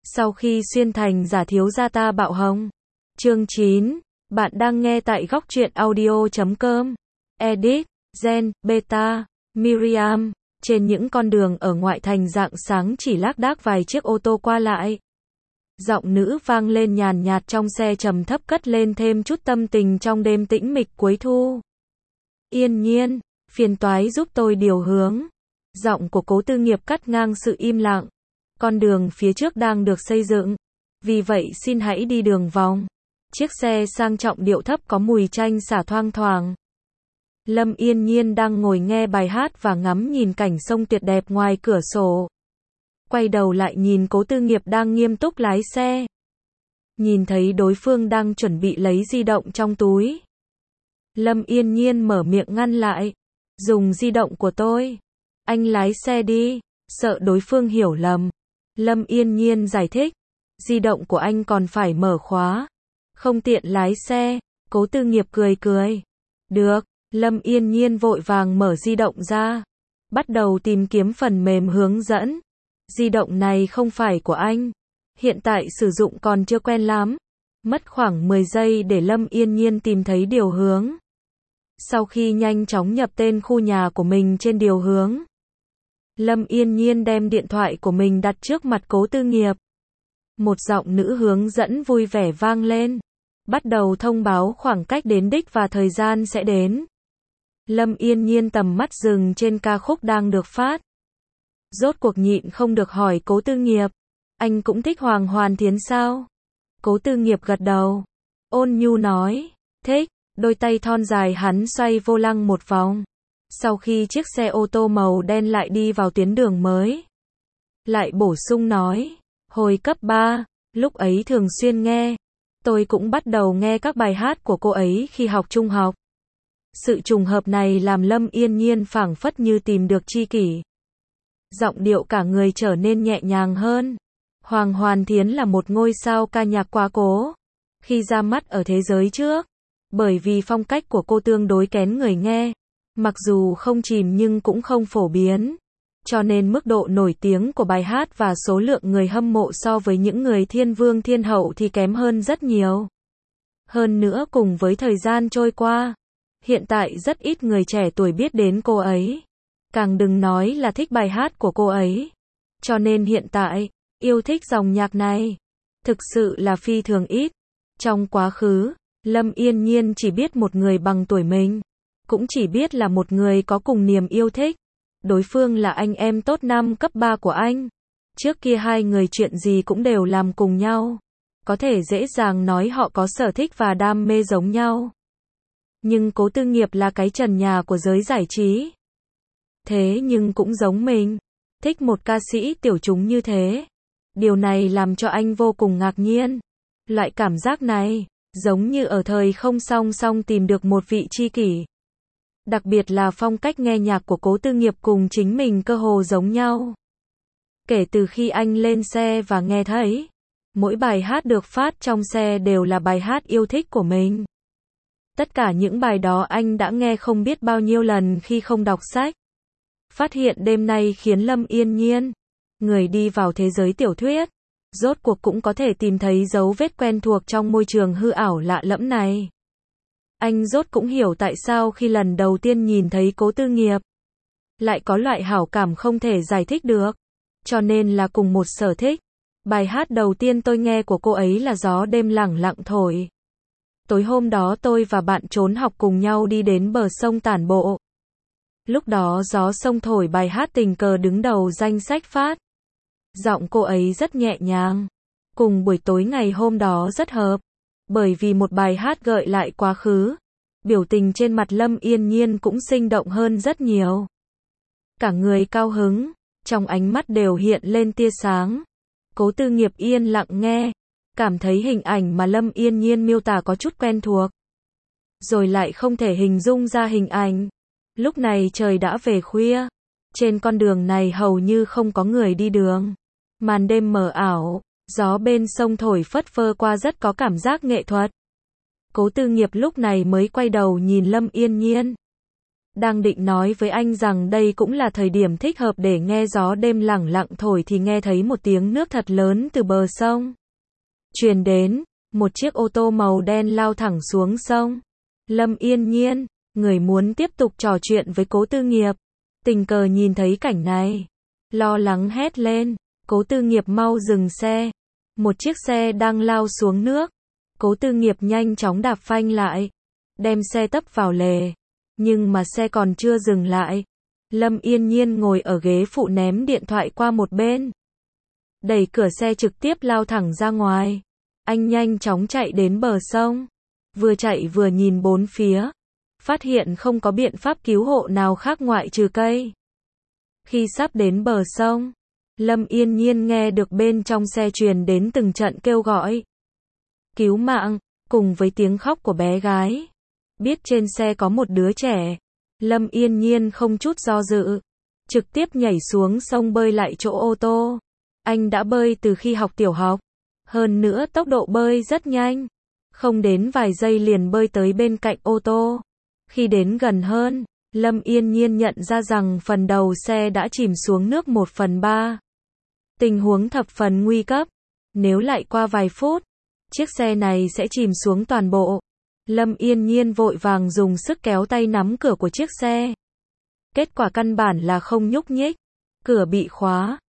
Sau khi xuyên thành giả thiếu gia ta bạo hồng. Chương 9. Bạn đang nghe tại góc truyện audio.com. Edit, Gen, Beta, Miriam. Trên những con đường ở ngoại thành rạng sáng chỉ lác đác vài chiếc ô tô qua lại. Giọng nữ vang lên nhàn nhạt trong xe trầm thấp cất lên thêm chút tâm tình trong đêm tĩnh mịch cuối thu. Yên Nhiên, phiền toái giúp tôi điều hướng. Giọng của Cố Tư Nghiệp cắt ngang sự im lặng. Con đường phía trước đang được xây dựng. Vì vậy xin hãy đi đường vòng. Chiếc xe sang trọng điệu thấp có mùi chanh xả thoang thoảng. Lâm Yên Nhiên đang ngồi nghe bài hát và ngắm nhìn cảnh sông tuyệt đẹp ngoài cửa sổ. Quay đầu lại nhìn Cố Tư Nghiệp đang nghiêm túc lái xe. Nhìn thấy đối phương đang chuẩn bị lấy di động trong túi. Lâm Yên Nhiên mở miệng ngăn lại. Dùng di động của tôi. Anh lái xe đi. Sợ đối phương hiểu lầm. Lâm Yên Nhiên giải thích. Di động của anh còn phải mở khóa. Không tiện lái xe. Cố Tư Nghiệp cười cười. Được. Lâm Yên Nhiên vội vàng mở di động ra. Bắt đầu tìm kiếm phần mềm hướng dẫn. Di động này không phải của anh. Hiện tại sử dụng còn chưa quen lắm. Mất khoảng 10 giây để Lâm Yên Nhiên tìm thấy điều hướng. Sau khi nhanh chóng nhập tên khu nhà của mình trên điều hướng. Lâm Yên Nhiên đem điện thoại của mình đặt trước mặt Cố Tư Nghiệp. Một giọng nữ hướng dẫn vui vẻ vang lên. Bắt đầu thông báo khoảng cách đến đích và thời gian sẽ đến. Lâm Yên Nhiên tầm mắt dừng trên ca khúc đang được phát. Rốt cuộc nhịn không được hỏi Cố Tư Nghiệp. Anh cũng thích Hoàng Hoàn Thiến sao? Cố Tư Nghiệp gật đầu. Ôn nhu nói. Thích. Đôi tay thon dài hắn xoay vô lăng một vòng. Sau khi chiếc xe ô tô màu đen lại đi vào tuyến đường mới. Lại bổ sung nói. Hồi cấp 3, lúc ấy thường xuyên nghe. Tôi cũng bắt đầu nghe các bài hát của cô ấy khi học trung học. Sự trùng hợp này làm Lâm Yên Nhiên phảng phất như tìm được tri kỷ. Giọng điệu cả người trở nên nhẹ nhàng hơn. Hoàng Hoàn Thiến là một ngôi sao ca nhạc quá cố. Khi ra mắt ở thế giới trước. Bởi vì phong cách của cô tương đối kén người nghe. Mặc dù không chìm nhưng cũng không phổ biến. Cho nên mức độ nổi tiếng của bài hát và số lượng người hâm mộ so với những người thiên vương thiên hậu thì kém hơn rất nhiều. Hơn nữa cùng với thời gian trôi qua. Hiện tại rất ít người trẻ tuổi biết đến cô ấy. Càng đừng nói là thích bài hát của cô ấy. Cho nên hiện tại, yêu thích dòng nhạc này. Thực sự là phi thường ít. Trong quá khứ, Lâm Yên Nhiên chỉ biết một người bằng tuổi mình. Cũng chỉ biết là một người có cùng niềm yêu thích. Đối phương là anh em tốt năm cấp 3 của anh. Trước kia hai người chuyện gì cũng đều làm cùng nhau. Có thể dễ dàng nói họ có sở thích và đam mê giống nhau. Nhưng Cố Tư Nghiệp là cái trần nhà của giới giải trí. Thế nhưng cũng giống mình. Thích một ca sĩ tiểu chúng như thế. Điều này làm cho anh vô cùng ngạc nhiên. Loại cảm giác này, giống như ở thời không song song tìm được một vị tri kỷ. Đặc biệt là phong cách nghe nhạc của Cố Tư Nghiệp cùng chính mình cơ hồ giống nhau. Kể từ khi anh lên xe và nghe thấy, mỗi bài hát được phát trong xe đều là bài hát yêu thích của mình. Tất cả những bài đó anh đã nghe không biết bao nhiêu lần khi không đọc sách. Phát hiện đêm nay khiến Lâm Yên Nhiên, người đi vào thế giới tiểu thuyết, rốt cuộc cũng có thể tìm thấy dấu vết quen thuộc trong môi trường hư ảo lạ lẫm này. Anh rốt cũng hiểu tại sao khi lần đầu tiên nhìn thấy Cố Tư Nghiệp, lại có loại hảo cảm không thể giải thích được. Cho nên là cùng một sở thích. Bài hát đầu tiên tôi nghe của cô ấy là Gió Đêm Lẳng Lặng Thổi. Tối hôm đó tôi và bạn trốn học cùng nhau đi đến bờ sông tản bộ. Lúc đó gió sông thổi bài hát tình cờ đứng đầu danh sách phát. Giọng cô ấy rất nhẹ nhàng. Cùng buổi tối ngày hôm đó rất hợp. Bởi vì một bài hát gợi lại quá khứ. Biểu tình trên mặt Lâm Yên Nhiên cũng sinh động hơn rất nhiều. Cả người cao hứng. Trong ánh mắt đều hiện lên tia sáng. Cố Tư Nghiệp yên lặng nghe. Cảm thấy hình ảnh mà Lâm Yên Nhiên miêu tả có chút quen thuộc. Rồi lại không thể hình dung ra hình ảnh. Lúc này trời đã về khuya. Trên con đường này hầu như không có người đi đường. Màn đêm mờ ảo. Gió bên sông thổi phất phơ qua rất có cảm giác nghệ thuật. Cố Tư Nghiệp lúc này mới quay đầu nhìn Lâm Yên Nhiên. Đang định nói với anh rằng đây cũng là thời điểm thích hợp để nghe gió đêm lẳng lặng thổi thì nghe thấy một tiếng nước thật lớn từ bờ sông truyền đến, một chiếc ô tô màu đen lao thẳng xuống sông. Lâm Yên Nhiên, người muốn tiếp tục trò chuyện với Cố Tư Nghiệp, tình cờ nhìn thấy cảnh này, lo lắng hét lên, Cố Tư Nghiệp mau dừng xe. Một chiếc xe đang lao xuống nước. Cố Tư Nghiệp nhanh chóng đạp phanh lại, đem xe tấp vào lề. Nhưng mà xe còn chưa dừng lại. Lâm Yên Nhiên ngồi ở ghế phụ ném điện thoại qua một bên. Đẩy cửa xe trực tiếp lao thẳng ra ngoài. Anh nhanh chóng chạy đến bờ sông. Vừa chạy vừa nhìn bốn phía. Phát hiện không có biện pháp cứu hộ nào khác ngoại trừ cây. Khi sắp đến bờ sông, Lâm Yên Nhiên nghe được bên trong xe truyền đến từng trận kêu gọi cứu mạng, cùng với tiếng khóc của bé gái. Biết trên xe có một đứa trẻ, Lâm Yên Nhiên không chút do dự, trực tiếp nhảy xuống sông bơi lại chỗ ô tô. Anh đã bơi từ khi học tiểu học, hơn nữa tốc độ bơi rất nhanh, không đến vài giây liền bơi tới bên cạnh ô tô. Khi đến gần hơn, Lâm Yên Nhiên nhận ra rằng phần đầu xe đã chìm xuống nước 1/3. Tình huống thập phần nguy cấp, nếu lại qua vài phút, chiếc xe này sẽ chìm xuống toàn bộ. Lâm Yên Nhiên vội vàng dùng sức kéo tay nắm cửa của chiếc xe. Kết quả căn bản là không nhúc nhích. Cửa bị khóa.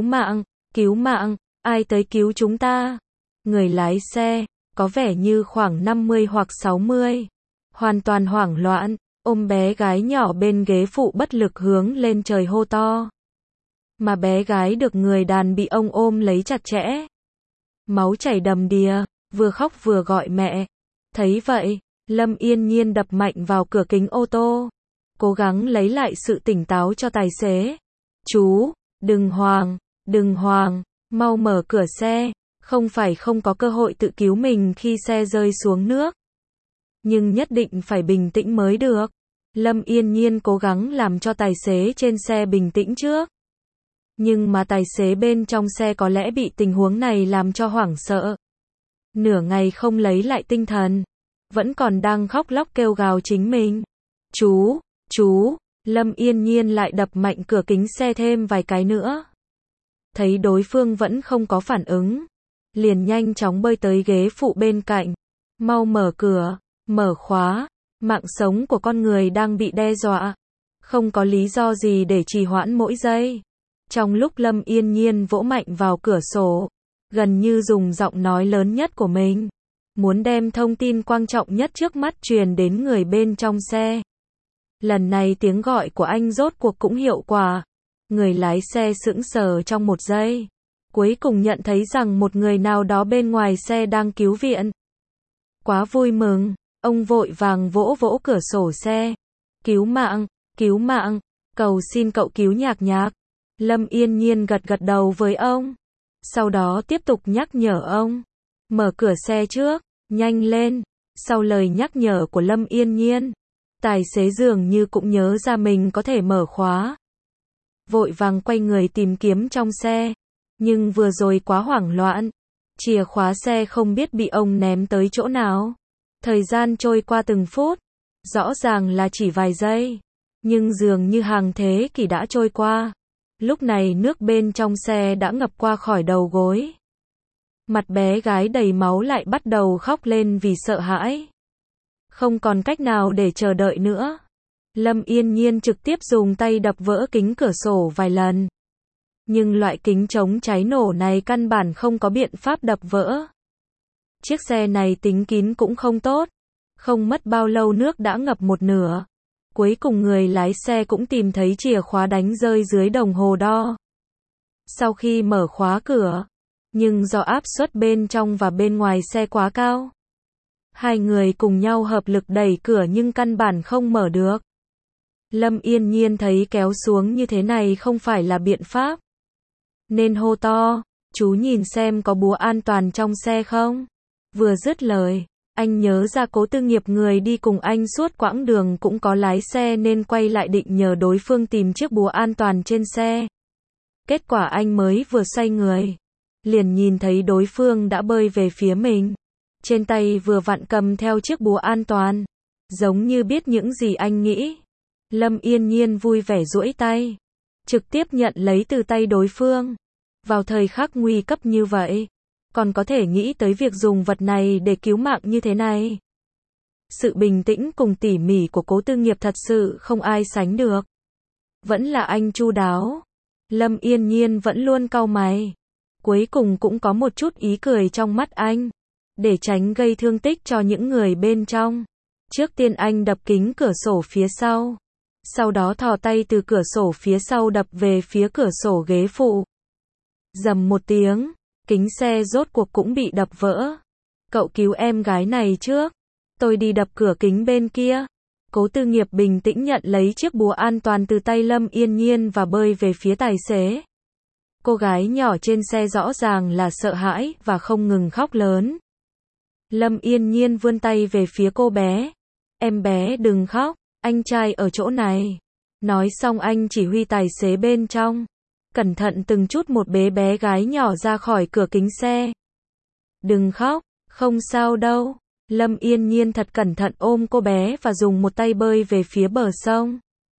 Cứu mạng, ai tới cứu chúng ta? Người lái xe, có vẻ như khoảng 50 hoặc 60. Hoàn toàn hoảng loạn, ôm bé gái nhỏ bên ghế phụ bất lực hướng lên trời hô to. Mà bé gái được người đàn bị ông ôm lấy chặt chẽ. Máu chảy đầm đìa, vừa khóc vừa gọi mẹ. Thấy vậy, Lâm Yên Nhiên đập mạnh vào cửa kính ô tô, cố gắng lấy lại sự tỉnh táo cho tài xế. Chú, đừng hoảng, mau mở cửa xe, không phải không có cơ hội tự cứu mình khi xe rơi xuống nước. Nhưng nhất định phải bình tĩnh mới được. Lâm Yên Nhiên cố gắng làm cho tài xế trên xe bình tĩnh trước. Nhưng mà tài xế bên trong xe có lẽ bị tình huống này làm cho hoảng sợ. Nửa ngày không lấy lại tinh thần, vẫn còn đang khóc lóc kêu gào chính mình. Chú, Lâm Yên Nhiên lại đập mạnh cửa kính xe thêm vài cái nữa. Thấy đối phương vẫn không có phản ứng, liền nhanh chóng bơi tới ghế phụ bên cạnh. Mau mở cửa, mở khóa, mạng sống của con người đang bị đe dọa. Không có lý do gì để trì hoãn mỗi giây. Trong lúc Lâm Yên Nhiên vỗ mạnh vào cửa sổ, gần như dùng giọng nói lớn nhất của mình, muốn đem thông tin quan trọng nhất trước mắt truyền đến người bên trong xe. Lần này tiếng gọi của anh rốt cuộc cũng hiệu quả. Người lái xe sững sờ trong một giây, cuối cùng nhận thấy rằng một người nào đó bên ngoài xe đang cứu viện. Quá vui mừng, ông vội vàng vỗ vỗ cửa sổ xe. Cứu mạng, cầu xin cậu cứu Nhạc Nhạc. Lâm Yên Nhiên gật gật đầu với ông. Sau đó tiếp tục nhắc nhở ông. Mở cửa xe trước, nhanh lên. Sau lời nhắc nhở của Lâm Yên Nhiên, tài xế dường như cũng nhớ ra mình có thể mở khóa. Vội vàng quay người tìm kiếm trong xe. Nhưng vừa rồi quá hoảng loạn. Chìa khóa xe không biết bị ông ném tới chỗ nào. Thời gian trôi qua từng phút. Rõ ràng là chỉ vài giây. Nhưng dường như hàng thế kỷ đã trôi qua. Lúc này nước bên trong xe đã ngập qua khỏi đầu gối. Mặt bé gái đầy máu lại bắt đầu khóc lên vì sợ hãi. Không còn cách nào để chờ đợi nữa. Lâm Yên Nhiên trực tiếp dùng tay đập vỡ kính cửa sổ vài lần. Nhưng loại kính chống cháy nổ này căn bản không có biện pháp đập vỡ. Chiếc xe này tính kín cũng không tốt. Không mất bao lâu nước đã ngập một nửa. Cuối cùng người lái xe cũng tìm thấy chìa khóa đánh rơi dưới đồng hồ đo. Sau khi mở khóa cửa, nhưng do áp suất bên trong và bên ngoài xe quá cao, hai người cùng nhau hợp lực đẩy cửa nhưng căn bản không mở được. Lâm Yên Nhiên thấy kéo xuống như thế này không phải là biện pháp, nên hô to, chú nhìn xem có búa an toàn trong xe không? Vừa dứt lời, anh nhớ ra Cố Tư Nghiệp người đi cùng anh suốt quãng đường cũng có lái xe nên quay lại định nhờ đối phương tìm chiếc búa an toàn trên xe. Kết quả anh mới vừa xoay người, liền nhìn thấy đối phương đã bơi về phía mình. Trên tay vừa vặn cầm theo chiếc búa an toàn, giống như biết những gì anh nghĩ. Lâm Yên Nhiên vui vẻ duỗi tay, trực tiếp nhận lấy từ tay đối phương. Vào thời khắc nguy cấp như vậy, còn có thể nghĩ tới việc dùng vật này để cứu mạng như thế này. Sự bình tĩnh cùng tỉ mỉ của Cố Tư Nghiệp thật sự không ai sánh được. Vẫn là anh chu đáo. Lâm Yên Nhiên vẫn luôn cau mày. Cuối cùng cũng có một chút ý cười trong mắt anh. Để tránh gây thương tích cho những người bên trong. Trước tiên anh đập kính cửa sổ phía sau. Sau đó thò tay từ cửa sổ phía sau đập về phía cửa sổ ghế phụ. Rầm một tiếng, kính xe rốt cuộc cũng bị đập vỡ. Cậu cứu em gái này trước. Tôi đi đập cửa kính bên kia. Cố Tư Nghiệp bình tĩnh nhận lấy chiếc búa an toàn từ tay Lâm Yên Nhiên và bơi về phía tài xế. Cô gái nhỏ trên xe rõ ràng là sợ hãi và không ngừng khóc lớn. Lâm Yên Nhiên vươn tay về phía cô bé. Em bé đừng khóc, anh trai ở chỗ này. Nói xong anh chỉ huy tài xế bên trong. Cẩn thận từng chút một bế bé gái nhỏ ra khỏi cửa kính xe. Đừng khóc, không sao đâu. Lâm Yên Nhiên thật cẩn thận ôm cô bé và dùng một tay bơi về phía bờ sông.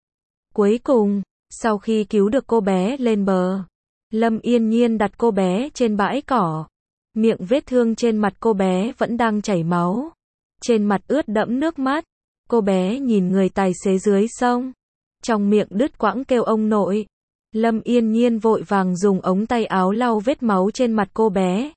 Cuối cùng, sau khi cứu được cô bé lên bờ, Lâm Yên Nhiên đặt cô bé trên bãi cỏ. Miệng vết thương trên mặt cô bé vẫn đang chảy máu. Trên mặt ướt đẫm nước mắt. Cô bé nhìn người tài xế dưới sông. Trong miệng đứt quãng kêu ông nội. Lâm Yên Nhiên vội vàng dùng ống tay áo lau vết máu trên mặt cô bé.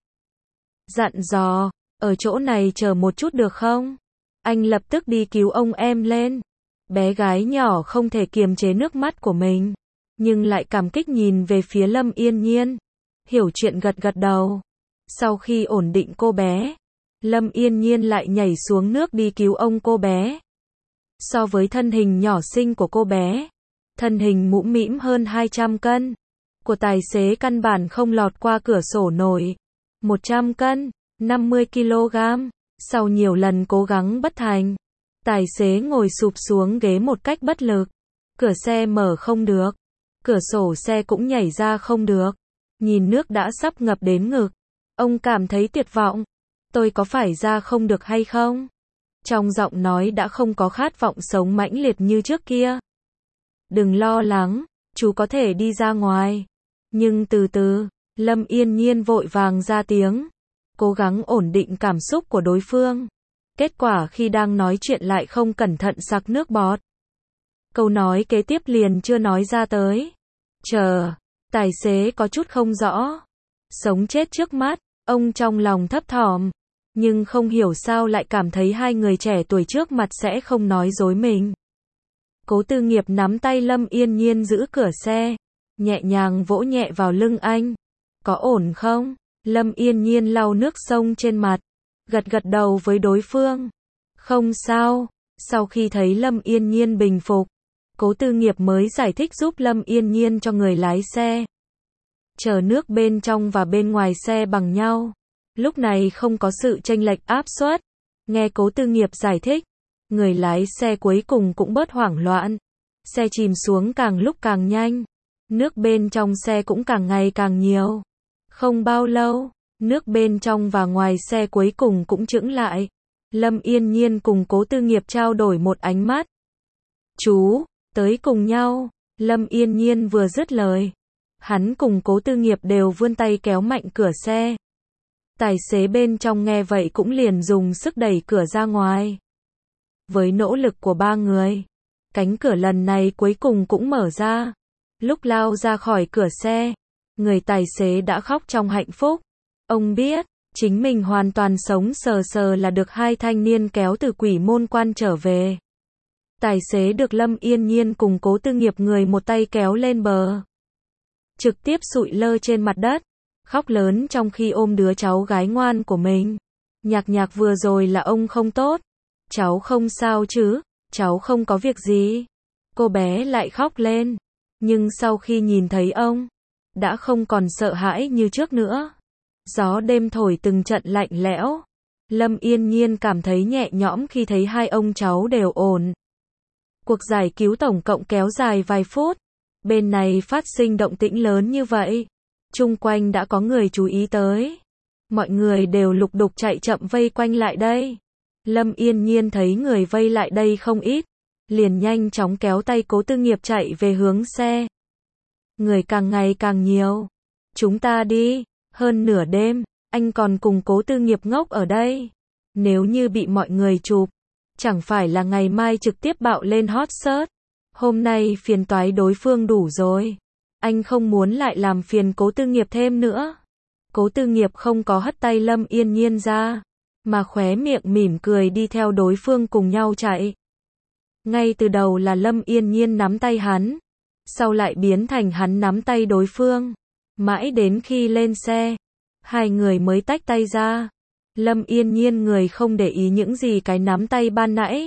Dặn dò, ở chỗ này chờ một chút được không? Anh lập tức đi cứu ông em lên. Bé gái nhỏ không thể kiềm chế nước mắt của mình, nhưng lại cảm kích nhìn về phía Lâm Yên Nhiên. Hiểu chuyện gật gật đầu. Sau khi ổn định cô bé, Lâm Yên Nhiên lại nhảy xuống nước đi cứu ông cô bé. So với thân hình nhỏ xinh của cô bé, thân hình mũm mĩm hơn 200 cân của tài xế căn bản không lọt qua cửa sổ nổi. 100 cân, 50 kg. Sau nhiều lần cố gắng bất thành, tài xế ngồi sụp xuống ghế một cách bất lực. Cửa xe mở không được, cửa sổ xe cũng nhảy ra không được. Nhìn nước đã sắp ngập đến ngực, ông cảm thấy tuyệt vọng. Tôi có phải ra không được hay không? Trong giọng nói đã không có khát vọng sống mãnh liệt như trước kia. Đừng lo lắng, chú có thể đi ra ngoài. Nhưng từ từ, Lâm Yên Nhiên vội vàng ra tiếng, cố gắng ổn định cảm xúc của đối phương. Kết quả khi đang nói chuyện lại không cẩn thận sặc nước bọt. Câu nói kế tiếp liền chưa nói ra tới. Chờ, tài xế có chút không rõ. Sống chết trước mắt, ông trong lòng thấp thỏm. Nhưng không hiểu sao lại cảm thấy hai người trẻ tuổi trước mặt sẽ không nói dối mình. Cố Tư Nghiệp nắm tay Lâm Yên Nhiên giữ cửa xe, nhẹ nhàng vỗ nhẹ vào lưng anh. Có ổn không? Lâm Yên Nhiên lau nước sông trên mặt, gật gật đầu với đối phương. Không sao. Sau khi thấy Lâm Yên Nhiên bình phục, Cố Tư Nghiệp mới giải thích giúp Lâm Yên Nhiên cho người lái xe. Chờ nước bên trong và bên ngoài xe bằng nhau. Lúc này không có sự chênh lệch áp suất. Nghe Cố Tư Nghiệp giải thích, người lái xe cuối cùng cũng bớt hoảng loạn. Xe chìm xuống càng lúc càng nhanh. Nước bên trong xe cũng càng ngày càng nhiều. Không bao lâu, nước bên trong và ngoài xe cuối cùng cũng chững lại. Lâm Yên Nhiên cùng Cố Tư Nghiệp trao đổi một ánh mắt. Chú, tới cùng nhau. Lâm Yên Nhiên vừa dứt lời, hắn cùng Cố Tư Nghiệp đều vươn tay kéo mạnh cửa xe. Tài xế bên trong nghe vậy cũng liền dùng sức đẩy cửa ra ngoài. Với nỗ lực của ba người, cánh cửa lần này cuối cùng cũng mở ra. Lúc lao ra khỏi cửa xe, người tài xế đã khóc trong hạnh phúc. Ông biết, chính mình hoàn toàn sống sờ sờ là được hai thanh niên kéo từ Quỷ Môn Quan trở về. Tài xế được Lâm Yên Nhiên cùng Cố Tư Nghiệp người một tay kéo lên bờ. Trực tiếp sụi lơ trên mặt đất, khóc lớn trong khi ôm đứa cháu gái ngoan của mình. Nhạc Nhạc vừa rồi là ông không tốt. Cháu không sao chứ, cháu không có việc gì. Cô bé lại khóc lên. Nhưng sau khi nhìn thấy ông, đã không còn sợ hãi như trước nữa. Gió đêm thổi từng trận lạnh lẽo. Lâm Yên Nhiên cảm thấy nhẹ nhõm khi thấy hai ông cháu đều ổn. Cuộc giải cứu tổng cộng kéo dài vài phút. Bên này phát sinh động tĩnh lớn như vậy, chung quanh đã có người chú ý tới. Mọi người đều lục đục chạy chậm vây quanh lại đây. Lâm Yên Nhiên thấy người vây lại đây không ít, liền nhanh chóng kéo tay Cố Tư Nghiệp chạy về hướng xe. Người càng ngày càng nhiều. Chúng ta đi, hơn nửa đêm, anh còn cùng Cố Tư Nghiệp ngốc ở đây. Nếu như bị mọi người chụp, chẳng phải là ngày mai trực tiếp bạo lên hot search. Hôm nay phiền toái đối phương đủ rồi. Anh không muốn lại làm phiền Cố Tư Nghiệp thêm nữa. Cố Tư Nghiệp không có hất tay Lâm Yên Nhiên ra, mà khóe miệng mỉm cười đi theo đối phương cùng nhau chạy. Ngay từ đầu là Lâm Yên Nhiên nắm tay hắn, sau lại biến thành hắn nắm tay đối phương. Mãi đến khi lên xe, hai người mới tách tay ra. Lâm Yên Nhiên người không để ý những gì cái nắm tay ban nãy.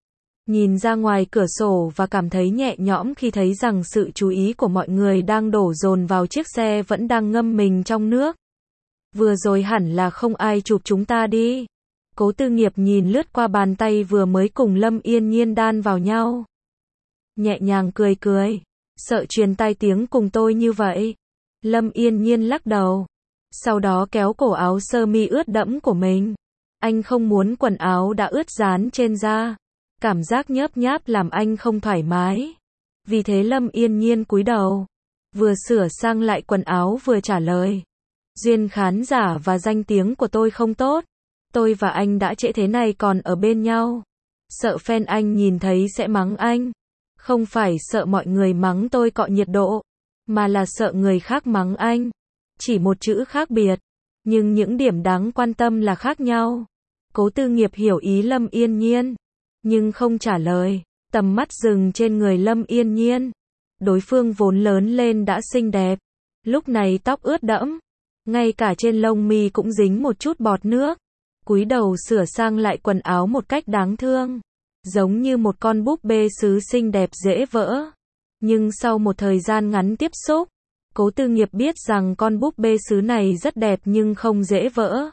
Nhìn ra ngoài cửa sổ và cảm thấy nhẹ nhõm khi thấy rằng sự chú ý của mọi người đang đổ dồn vào chiếc xe vẫn đang ngâm mình trong nước. Vừa rồi hẳn là không ai chụp chúng ta đi. Cố Tư Nghiệp nhìn lướt qua bàn tay vừa mới cùng Lâm Yên Nhiên đan vào nhau. Nhẹ nhàng cười cười. Sợ truyền tai tiếng cùng tôi như vậy. Lâm Yên Nhiên lắc đầu. Sau đó kéo cổ áo sơ mi ướt đẫm của mình. Anh không muốn quần áo đã ướt dán trên da. Cảm giác nhớp nháp làm anh không thoải mái. Vì thế Lâm Yên Nhiên cúi đầu. Vừa sửa sang lại quần áo vừa trả lời. Duyên khán giả và danh tiếng của tôi không tốt. Tôi và anh đã trễ thế này còn ở bên nhau. Sợ fan anh nhìn thấy sẽ mắng anh. Không phải sợ mọi người mắng tôi cọ nhiệt độ, mà là sợ người khác mắng anh. Chỉ một chữ khác biệt, nhưng những điểm đáng quan tâm là khác nhau. Cố Tư Nghiệp hiểu ý Lâm Yên Nhiên, nhưng không trả lời. Tầm mắt dừng trên người Lâm Yên Nhiên. Đối phương vốn lớn lên đã xinh đẹp, lúc này tóc ướt đẫm, ngay cả trên lông mi cũng dính một chút bọt nước. Cúi đầu sửa sang lại quần áo một cách đáng thương, giống như một con búp bê sứ xinh đẹp dễ vỡ. Nhưng sau một thời gian ngắn tiếp xúc, Cố Tư Nghiệp biết rằng con búp bê sứ này rất đẹp nhưng không dễ vỡ.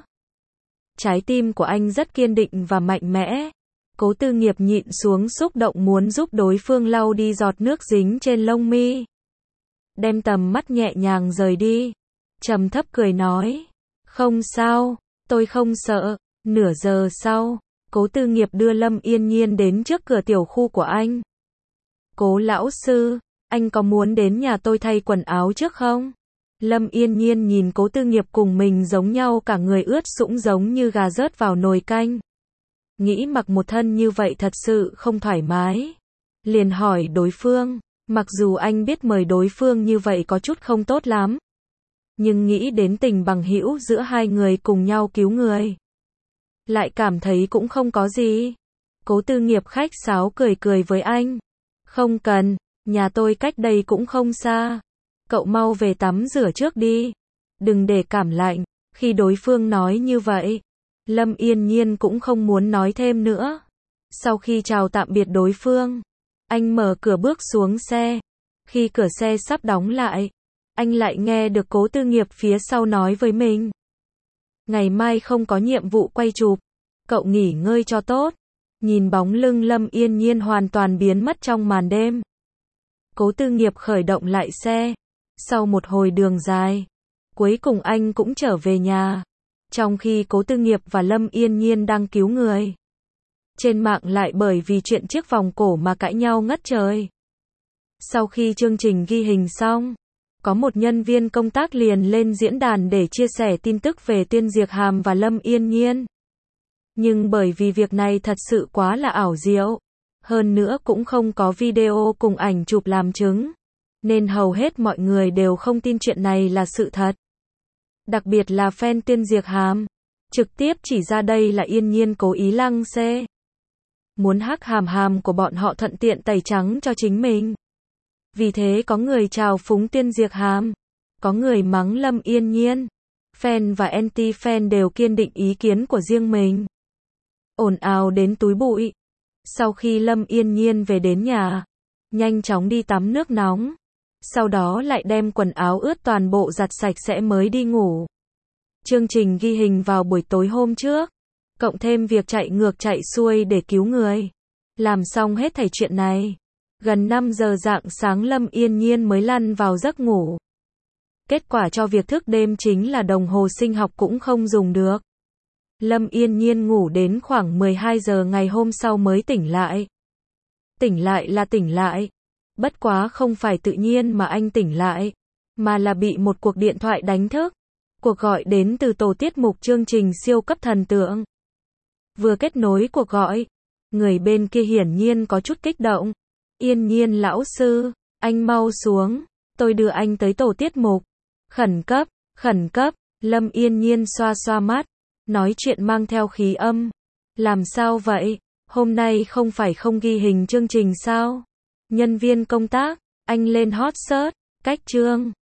Trái tim của anh rất kiên định và mạnh mẽ. Cố Tư Nghiệp nhịn xuống xúc động muốn giúp đối phương lau đi giọt nước dính trên lông mi. Đem tầm mắt nhẹ nhàng rời đi. Trầm thấp cười nói. Không sao, tôi không sợ. Nửa giờ sau, Cố Tư Nghiệp đưa Lâm Yên Nhiên đến trước cửa tiểu khu của anh. Cố lão sư, anh có muốn đến nhà tôi thay quần áo trước không? Lâm Yên Nhiên nhìn Cố Tư Nghiệp cùng mình giống nhau cả người ướt sũng giống như gà rớt vào nồi canh. Nghĩ mặc một thân như vậy thật sự không thoải mái. Liền hỏi đối phương, mặc dù anh biết mời đối phương như vậy có chút không tốt lắm. Nhưng nghĩ đến tình bằng hữu giữa hai người cùng nhau cứu người. Lại cảm thấy cũng không có gì. Cố Tư Nghiệp khách sáo cười cười với anh. Không cần, nhà tôi cách đây cũng không xa. Cậu mau về tắm rửa trước đi. Đừng để cảm lạnh. Khi đối phương nói như vậy, Lâm Yên Nhiên cũng không muốn nói thêm nữa. Sau khi chào tạm biệt đối phương, anh mở cửa bước xuống xe. Khi cửa xe sắp đóng lại, anh lại nghe được Cố Tư Nghiệp phía sau nói với mình. Ngày mai không có nhiệm vụ quay chụp. Cậu nghỉ ngơi cho tốt. Nhìn bóng lưng Lâm Yên Nhiên hoàn toàn biến mất trong màn đêm. Cố Tư Nghiệp khởi động lại xe. Sau một hồi đường dài, cuối cùng anh cũng trở về nhà. Trong khi Cố Tư Nghiệp và Lâm Yên Nhiên đang cứu người, trên mạng lại bởi vì chuyện chiếc vòng cổ mà cãi nhau ngất trời. Sau khi chương trình ghi hình xong, có một nhân viên công tác liền lên diễn đàn để chia sẻ tin tức về Tiên Diệp Hàm và Lâm Yên Nhiên. Nhưng bởi vì việc này thật sự quá là ảo diệu, hơn nữa cũng không có video cùng ảnh chụp làm chứng, nên hầu hết mọi người đều không tin chuyện này là sự thật. Đặc biệt là fan Tiên Diệp Hàm, trực tiếp chỉ ra đây là Yên Nhiên cố ý lăng xê. Muốn hắc hàm hàm của bọn họ thuận tiện tẩy trắng cho chính mình. Vì thế có người chào phúng Tiên Diệp Hàm, có người mắng Lâm Yên Nhiên. Fan và anti-fan đều kiên định ý kiến của riêng mình. Ồn ào đến túi bụi. Sau khi Lâm Yên Nhiên về đến nhà, nhanh chóng đi tắm nước nóng. Sau đó lại đem quần áo ướt toàn bộ giặt sạch sẽ mới đi ngủ. Chương trình ghi hình vào buổi tối hôm trước, cộng thêm việc chạy ngược chạy xuôi để cứu người. Làm xong hết thảy chuyện này, gần 5 giờ rạng sáng Lâm Yên Nhiên mới lăn vào giấc ngủ. Kết quả cho việc thức đêm chính là đồng hồ sinh học cũng không dùng được. Lâm Yên Nhiên ngủ đến khoảng 12 giờ ngày hôm sau mới tỉnh lại. Tỉnh lại là tỉnh lại. Bất quá không phải tự nhiên mà anh tỉnh lại, mà là bị một cuộc điện thoại đánh thức. Cuộc gọi đến từ tổ tiết mục chương trình siêu cấp thần tượng. Vừa kết nối cuộc gọi, người bên kia hiển nhiên có chút kích động. Yên Nhiên lão sư, anh mau xuống, tôi đưa anh tới tổ tiết mục. Khẩn cấp, khẩn cấp, Lâm Yên Nhiên xoa xoa mắt, nói chuyện mang theo khí âm. Làm sao vậy? Hôm nay không phải không ghi hình chương trình sao? Nhân viên công tác, anh lên hot search, cách chương.